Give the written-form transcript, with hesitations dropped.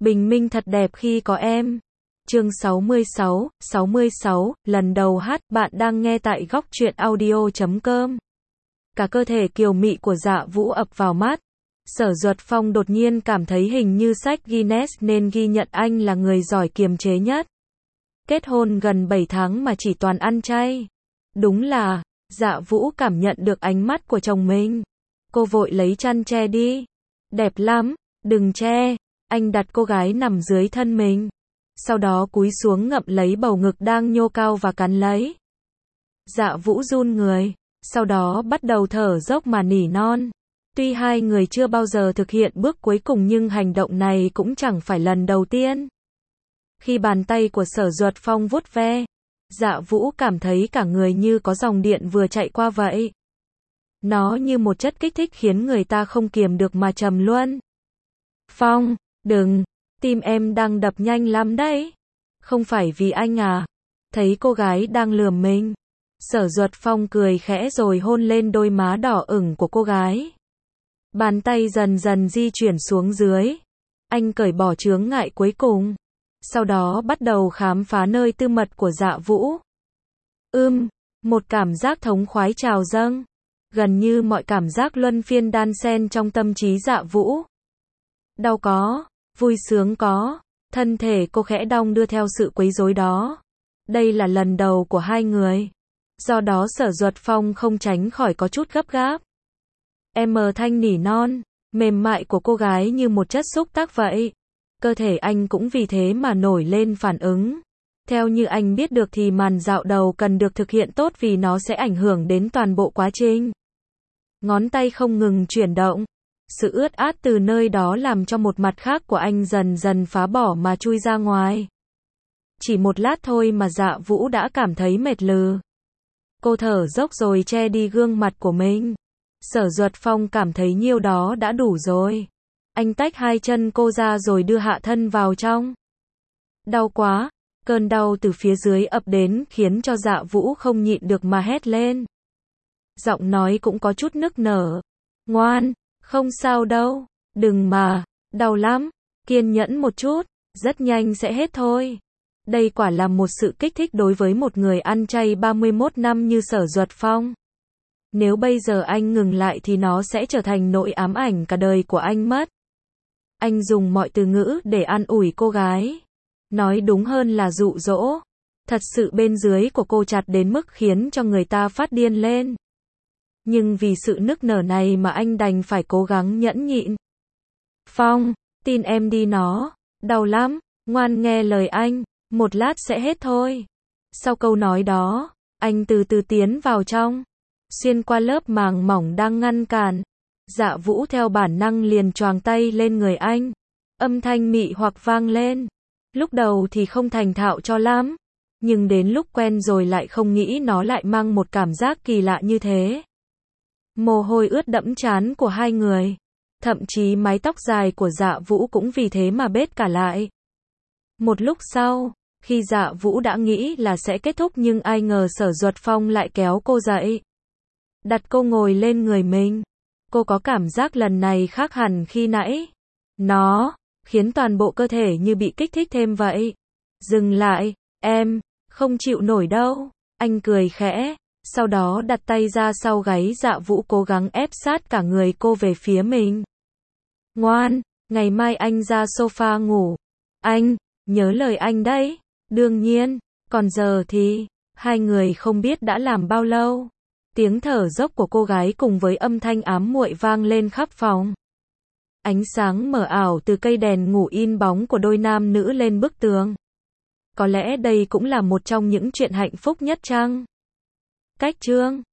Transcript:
Bình minh thật đẹp khi có em. Chương 66, lần đầu hát, bạn đang nghe tại góc truyện audio.com. Cả cơ thể kiều mị của Dạ Vũ ập vào mắt. Sở Duật Phong đột nhiên cảm thấy hình như sách Guinness nên ghi nhận anh là người giỏi kiềm chế nhất. Kết hôn gần 7 tháng mà chỉ toàn ăn chay. Đúng là, Dạ Vũ cảm nhận được ánh mắt của chồng mình. Cô vội lấy chăn che đi. Đẹp lắm, đừng che. Anh đặt cô gái nằm dưới thân mình. Sau đó cúi xuống ngậm lấy bầu ngực đang nhô cao và cắn lấy. Dạ Vũ run người. Sau đó bắt đầu thở dốc mà nỉ non. Tuy hai người chưa bao giờ thực hiện bước cuối cùng nhưng hành động này cũng chẳng phải lần đầu tiên. Khi bàn tay của Sở Duật Phong vuốt ve, Dạ Vũ cảm thấy cả người như có dòng điện vừa chạy qua vậy. Nó như một chất kích thích khiến người ta không kiềm được mà trầm luân. Phong, đừng, tim em đang đập nhanh lắm đấy. Không phải vì anh à? Thấy cô gái đang lườm mình, Sở Duật Phong cười khẽ rồi hôn lên đôi má đỏ ửng của cô gái. Bàn tay dần dần di chuyển xuống dưới. Anh cởi bỏ chướng ngại cuối cùng. Sau đó bắt đầu khám phá nơi tư mật của Dạ Vũ. Một cảm giác thống khoái trào dâng. Gần như mọi cảm giác luân phiên đan xen trong tâm trí Dạ Vũ. Đau có, vui sướng có, thân thể cô khẽ đong đưa theo sự quấy rối đó. Đây là lần đầu của hai người. Do đó Sở Duật Phong không tránh khỏi có chút gấp gáp. Em thanh nỉ non, mềm mại của cô gái như một chất xúc tác vậy. Cơ thể anh cũng vì thế mà nổi lên phản ứng. Theo như anh biết được thì màn dạo đầu cần được thực hiện tốt vì nó sẽ ảnh hưởng đến toàn bộ quá trình. Ngón tay không ngừng chuyển động. Sự ướt át từ nơi đó làm cho một mặt khác của anh dần dần phá bỏ mà chui ra ngoài. Chỉ một lát thôi mà Dạ Vũ đã cảm thấy mệt lừ. Cô thở dốc rồi che đi gương mặt của mình. Sở Duật Phong cảm thấy nhiêu đó đã đủ rồi. Anh tách hai chân cô ra rồi đưa hạ thân vào trong. Đau quá, cơn đau từ phía dưới ập đến khiến cho Dạ Vũ không nhịn được mà hét lên. Giọng nói cũng có chút nức nở. Ngoan, không sao đâu, đừng mà, đau lắm, kiên nhẫn một chút, rất nhanh sẽ hết thôi. Đây quả là một sự kích thích đối với một người ăn chay 31 năm như Sở Duật Phong. Nếu bây giờ anh ngừng lại thì nó sẽ trở thành nỗi ám ảnh cả đời của anh mất. Anh dùng mọi từ ngữ để an ủi cô gái. Nói đúng hơn là dụ dỗ. Thật sự bên dưới của cô chặt đến mức khiến cho người ta phát điên lên. Nhưng vì sự nức nở này mà anh đành phải cố gắng nhẫn nhịn. Phong, tin em đi nó, đau lắm, ngoan nghe lời anh, một lát sẽ hết thôi. Sau câu nói đó, anh từ từ tiến vào trong, xuyên qua lớp màng mỏng đang ngăn cản. Dạ Vũ theo bản năng liền choàng tay lên người anh. Âm thanh mị hoặc vang lên. Lúc đầu thì không thành thạo cho lắm, nhưng đến lúc quen rồi lại không nghĩ nó lại mang một cảm giác kỳ lạ như thế. Mồ hôi ướt đẫm trán của hai người. Thậm chí mái tóc dài của Dạ Vũ cũng vì thế mà bết cả lại. Một lúc sau, khi Dạ Vũ đã nghĩ là sẽ kết thúc nhưng ai ngờ Sở Duật Phong lại kéo cô dậy. Đặt cô ngồi lên người mình. Cô có cảm giác lần này khác hẳn khi nãy. Nó khiến toàn bộ cơ thể như bị kích thích thêm vậy. Dừng lại, em không chịu nổi đâu. Anh cười khẽ. Sau đó đặt tay ra sau gáy Dạ Vũ cố gắng ép sát cả người cô về phía mình. Ngoan, ngày mai anh ra sofa ngủ. Anh, nhớ lời anh đấy. Đương nhiên, còn giờ thì, hai người không biết đã làm bao lâu. Tiếng thở dốc của cô gái cùng với âm thanh ám muội vang lên khắp phòng. Ánh sáng mờ ảo từ cây đèn ngủ in bóng của đôi nam nữ lên bức tường. Có lẽ đây cũng là một trong những chuyện hạnh phúc nhất chăng? Cách chương